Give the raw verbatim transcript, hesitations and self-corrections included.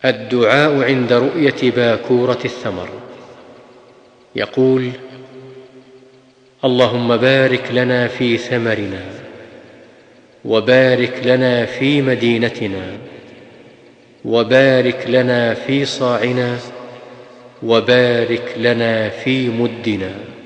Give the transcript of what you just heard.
الدعاء عند رؤية باكورة الثمر. يقول: اللهم بارك لنا في ثمرنا، وبارك لنا في مدينتنا، وبارك لنا في صاعنا، وبارك لنا في مدنا.